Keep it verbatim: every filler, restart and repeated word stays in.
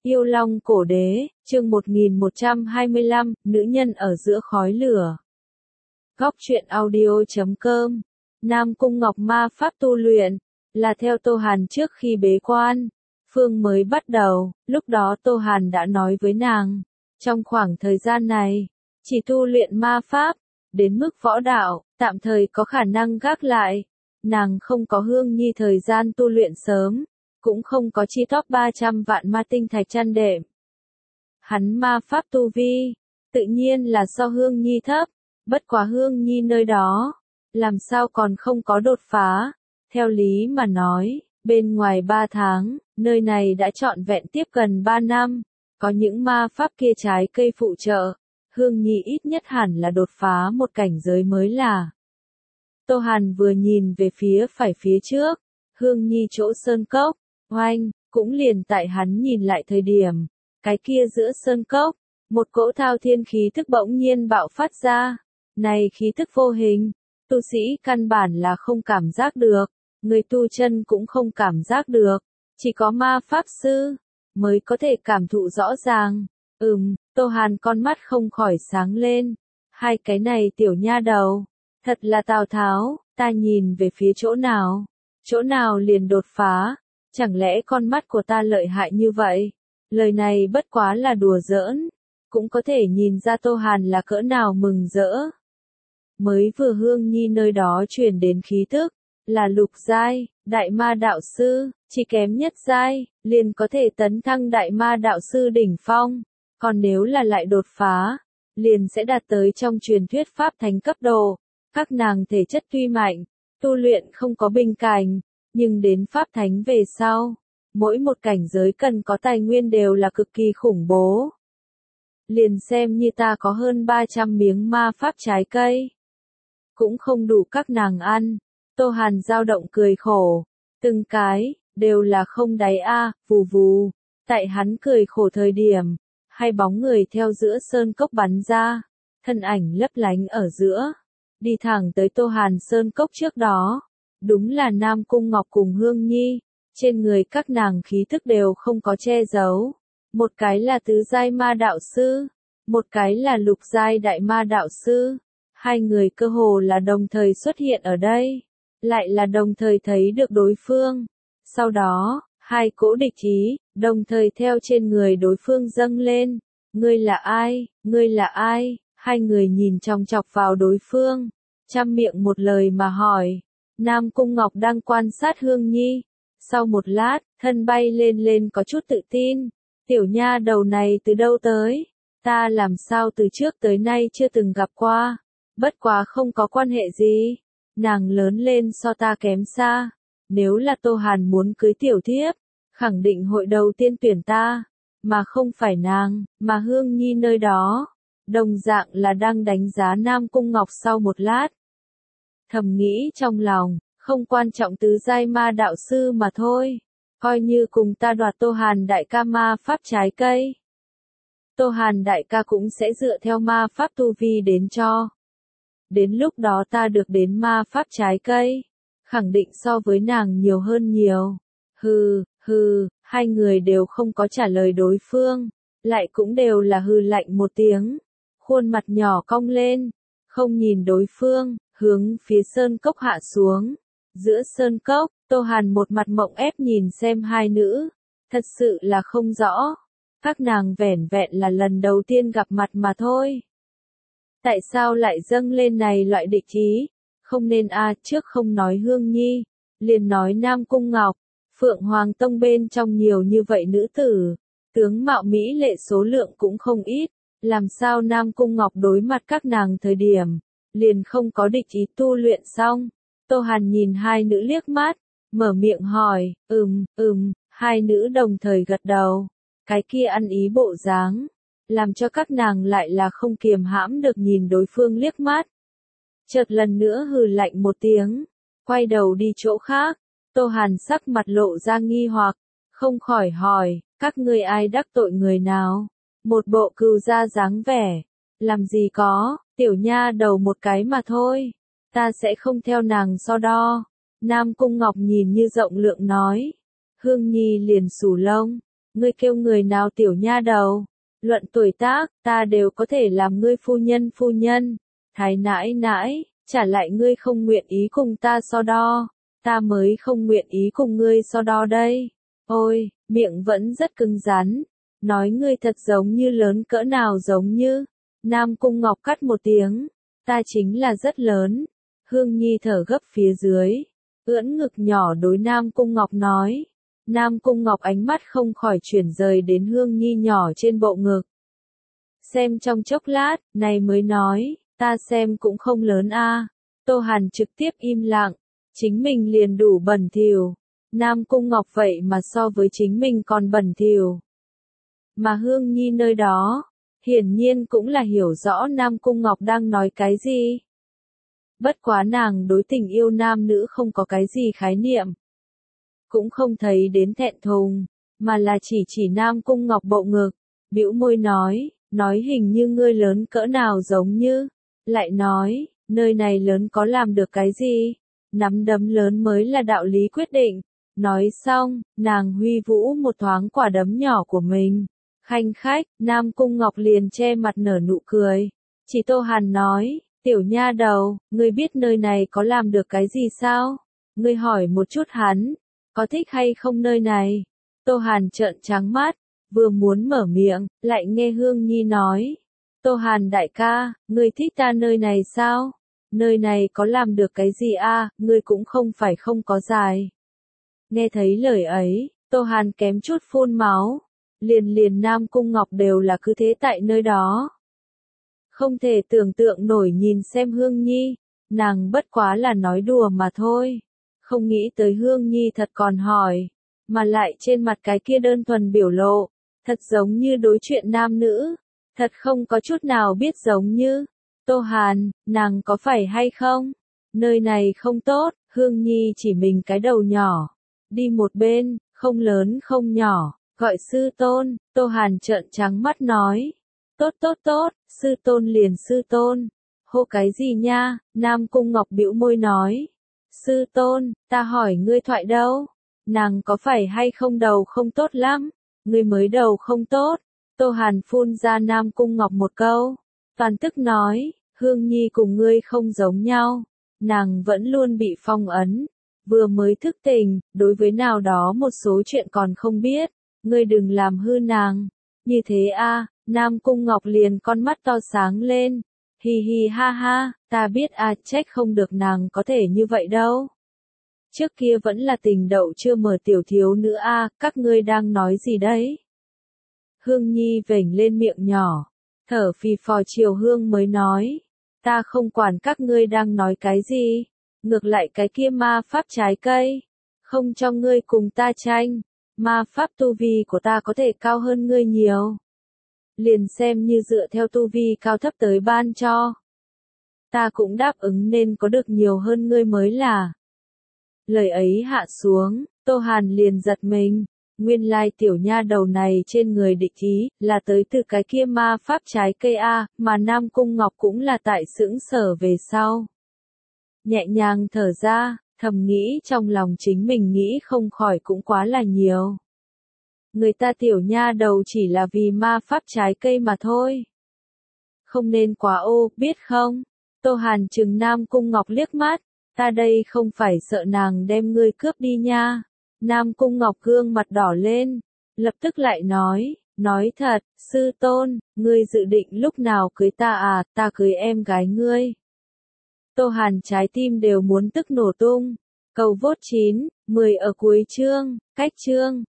Yêu Long Cổ Đế, chương một nghìn một trăm hai mươi lăm, nữ nhân ở giữa khói lửa. Góc truyện audio chấm com. Nam Cung Ngọc ma pháp tu luyện, là theo Tô Hàn trước khi bế quan. Phương mới bắt đầu, lúc đó Tô Hàn đã nói với nàng, trong khoảng thời gian này, chỉ tu luyện ma pháp, đến mức võ đạo, tạm thời có khả năng gác lại. Nàng không có Hương Nhi thời gian tu luyện sớm, cũng không có chi top ba trăm vạn ma tinh thạch chăn đệm. Hắn ma pháp tu vi, tự nhiên là so Hương Nhi thấp, bất quá Hương Nhi nơi đó, làm sao còn không có đột phá. Theo lý mà nói, bên ngoài ba tháng, nơi này đã trọn vẹn tiếp gần ba năm, có những ma pháp kia trái cây phụ trợ, Hương Nhi ít nhất hẳn là đột phá một cảnh giới mới là. Tô Hàn vừa nhìn về phía phải phía trước, Hương Nhi chỗ sơn cốc, oanh, cũng liền tại hắn nhìn lại thời điểm, cái kia giữa sơn cốc, một cỗ thao thiên khí thức bỗng nhiên bạo phát ra, này khí thức vô hình, tu sĩ căn bản là không cảm giác được, người tu chân cũng không cảm giác được, chỉ có ma pháp sư, mới có thể cảm thụ rõ ràng. Ừm, Tô Hàn con mắt không khỏi sáng lên, hai cái này tiểu nha đầu, thật là Tào Tháo, ta nhìn về phía chỗ nào, chỗ nào liền đột phá, chẳng lẽ con mắt của ta lợi hại như vậy? Lời này bất quá là đùa giỡn, cũng có thể nhìn ra Tô Hàn là cỡ nào mừng rỡ. Mới vừa Hương Nhi nơi đó truyền đến khí tức, là lục giai, đại ma đạo sư, chỉ kém nhất giai, liền có thể tấn thăng đại ma đạo sư đỉnh phong, còn nếu là lại đột phá, liền sẽ đạt tới trong truyền thuyết pháp thánh cấp độ. Các nàng thể chất tuy mạnh, tu luyện không có bình cảnh, nhưng đến pháp thánh về sau, mỗi một cảnh giới cần có tài nguyên đều là cực kỳ khủng bố. Liền xem như ta có hơn ba trăm miếng ma pháp trái cây, cũng không đủ các nàng ăn. Tô Hàn dao động cười khổ, từng cái, đều là không đáy a, vù vù. Tại hắn cười khổ thời điểm, hai bóng người theo giữa sơn cốc bắn ra, thân ảnh lấp lánh ở giữa, đi thẳng tới Tô Hàn sơn cốc trước đó. Đúng là Nam Cung Ngọc cùng Hương Nhi, trên người các nàng khí thức đều không có che giấu. Một cái là tứ giai ma đạo sư, một cái là lục giai đại ma đạo sư. Hai người cơ hồ là đồng thời xuất hiện ở đây, lại là đồng thời thấy được đối phương. Sau đó, hai cỗ địch ý, đồng thời theo trên người đối phương dâng lên. Ngươi là ai, ngươi là ai? Hai người nhìn chòng chọc vào đối phương, trăm miệng một lời mà hỏi. Nam Cung Ngọc đang quan sát Hương Nhi. Sau một lát, thân bay lên lên có chút tự tin. Tiểu nha đầu này từ đâu tới? Ta làm sao từ trước tới nay chưa từng gặp qua. Bất quá không có quan hệ gì. Nàng lớn lên so ta kém xa. Nếu là Tô Hàn muốn cưới tiểu thiếp, khẳng định hội đầu tiên tuyển ta. Mà không phải nàng, mà Hương Nhi nơi đó. Đồng dạng là đang đánh giá Nam Cung Ngọc sau một lát. Thầm nghĩ trong lòng, không quan trọng tứ giai ma đạo sư mà thôi, coi như cùng ta đoạt Tô Hàn đại ca ma pháp trái cây. Tô Hàn đại ca cũng sẽ dựa theo ma pháp tu vi đến cho. Đến lúc đó ta được đến ma pháp trái cây, khẳng định so với nàng nhiều hơn nhiều. Hừ, hừ, hai người đều không có trả lời đối phương, lại cũng đều là hừ lạnh một tiếng, khuôn mặt nhỏ cong lên, không nhìn đối phương. Hướng phía sơn cốc hạ xuống. Giữa sơn cốc, Tô Hàn một mặt mộng ép nhìn xem hai nữ. Thật sự là không rõ. Các nàng vẻn vẹn là lần đầu tiên gặp mặt mà thôi. Tại sao lại dâng lên này loại địch ý? Không nên a, trước không nói Hương Nhi, liền nói Nam Cung Ngọc. Phượng Hoàng Tông bên trong nhiều như vậy nữ tử, tướng mạo mỹ lệ số lượng cũng không ít. Làm sao Nam Cung Ngọc đối mặt các nàng thời điểm liền không có địch ý tu luyện xong? Tô Hàn nhìn hai nữ liếc mắt, mở miệng hỏi. Ừm, ừm, hai nữ đồng thời gật đầu. Cái kia ăn ý bộ dáng, làm cho các nàng lại là không kiềm hãm được nhìn đối phương liếc mắt. Chợt lần nữa hừ lạnh một tiếng, quay đầu đi chỗ khác. Tô Hàn sắc mặt lộ ra nghi hoặc, không khỏi hỏi, các ngươi ai đắc tội người nào? Một bộ cừu gia dáng vẻ. Làm gì có, tiểu nha đầu một cái mà thôi, ta sẽ không theo nàng so đo. Nam Cung Ngọc nhìn như rộng lượng nói. Hương Nhi liền xù lông, Ngươi kêu người nào tiểu nha đầu? Luận tuổi tác, ta đều có thể làm ngươi phu nhân phu nhân. Thái nãi nãi, trả lại ngươi không nguyện ý cùng ta so đo. Ta mới không nguyện ý cùng ngươi so đo đây. Ôi, miệng vẫn rất cứng rắn. Nói ngươi thật giống như lớn cỡ nào giống như. Nam Cung Ngọc cắt một tiếng. Ta chính là rất lớn. Hương Nhi thở gấp phía dưới. Ưỡn ngực nhỏ đối Nam Cung Ngọc nói. Nam Cung Ngọc ánh mắt không khỏi chuyển rời đến Hương Nhi nhỏ trên bộ ngực. Xem trong chốc lát, này mới nói, ta xem cũng không lớn a. Tô Hàn trực tiếp im lặng, chính mình liền đủ bẩn thỉu. Nam Cung Ngọc vậy mà so với chính mình còn bẩn thỉu. Mà Hương Nhi nơi đó, hiển nhiên cũng là hiểu rõ Nam Cung Ngọc đang nói cái gì. Bất quá nàng đối tình yêu nam nữ không có cái gì khái niệm. Cũng không thấy đến thẹn thùng, mà là chỉ chỉ Nam Cung Ngọc bộ ngực, bĩu môi nói, nói hình như ngươi lớn cỡ nào giống như, lại nói, nơi này lớn có làm được cái gì, nắm đấm lớn mới là đạo lý quyết định. Nói xong, nàng huy vũ một thoáng quả đấm nhỏ của mình, khanh khách, Nam Cung Ngọc liền che mặt nở nụ cười, chỉ Tô Hàn nói, tiểu nha đầu, ngươi biết nơi này có làm được cái gì sao, ngươi hỏi một chút hắn. Có thích hay không nơi này? Tô Hàn trợn trắng mắt, vừa muốn mở miệng, lại nghe Hương Nhi nói. Tô Hàn đại ca, ngươi thích ta nơi này sao? Nơi này có làm được cái gì a? Ngươi cũng không phải không có dài. Nghe thấy lời ấy, Tô Hàn kém chút phun máu. Liền liền Nam Cung Ngọc đều là cứ thế tại nơi đó. Không thể tưởng tượng nổi nhìn xem Hương Nhi, nàng bất quá là nói đùa mà thôi. Không nghĩ tới Hương Nhi thật còn hỏi, mà lại trên mặt cái kia đơn thuần biểu lộ, thật giống như đối chuyện nam nữ, thật không có chút nào biết giống như, Tô Hàn, nàng có phải hay không? Nơi này không tốt, Hương Nhi chỉ mình cái đầu nhỏ, đi một bên, không lớn không nhỏ, gọi sư tôn, Tô Hàn trợn trắng mắt nói, tốt tốt tốt, sư tôn liền sư tôn, hô cái gì nha, Nam Cung Ngọc bĩu môi nói. Sư tôn, ta hỏi ngươi thoại đâu? Nàng có phải hay không đầu không tốt lắm? Ngươi mới đầu không tốt. Tô Hàn phun ra Nam Cung Ngọc một câu. Toàn tức nói, Hương Nhi cùng ngươi không giống nhau. Nàng vẫn luôn bị phong ấn. Vừa mới thức tỉnh, đối với nào đó một số chuyện còn không biết. Ngươi đừng làm hư nàng. Như thế a, Nam Cung Ngọc liền con mắt to sáng lên. Hi hi ha ha, ta biết a, trách không được nàng có thể như vậy đâu. Trước kia vẫn là tình đậu chưa mở tiểu thiếu nữ a, các ngươi đang nói gì đấy? Hương Nhi vểnh lên miệng nhỏ, thở phì phò chiều Hương mới nói, ta không quản các ngươi đang nói cái gì, ngược lại cái kia ma pháp trái cây, không cho ngươi cùng ta tranh, ma pháp tu vi của ta có thể cao hơn ngươi nhiều. Liền xem như dựa theo tu vi cao thấp tới ban cho. Ta cũng đáp ứng nên có được nhiều hơn ngươi mới là. Lời ấy hạ xuống, Tô Hàn liền giật mình. Nguyên lai tiểu nha đầu này trên người địch ý, là tới từ cái kia ma pháp trái cây A, mà Nam Cung Ngọc cũng là tại sững sở về sau. Nhẹ nhàng thở ra, thầm nghĩ trong lòng chính mình nghĩ không khỏi cũng quá là nhiều. Người ta tiểu nha đầu chỉ là vì ma pháp trái cây mà thôi. Không nên quá ô, biết không? Tô Hàn trừng Nam Cung Ngọc liếc mắt, ta đây không phải sợ nàng đem ngươi cướp đi nha. Nam Cung Ngọc gương mặt đỏ lên, lập tức lại nói, nói thật, sư tôn, ngươi dự định lúc nào cưới ta à, ta cưới em gái ngươi. Tô Hàn trái tim đều muốn tức nổ tung. Cầu vote chín, mười ở cuối chương, cách chương.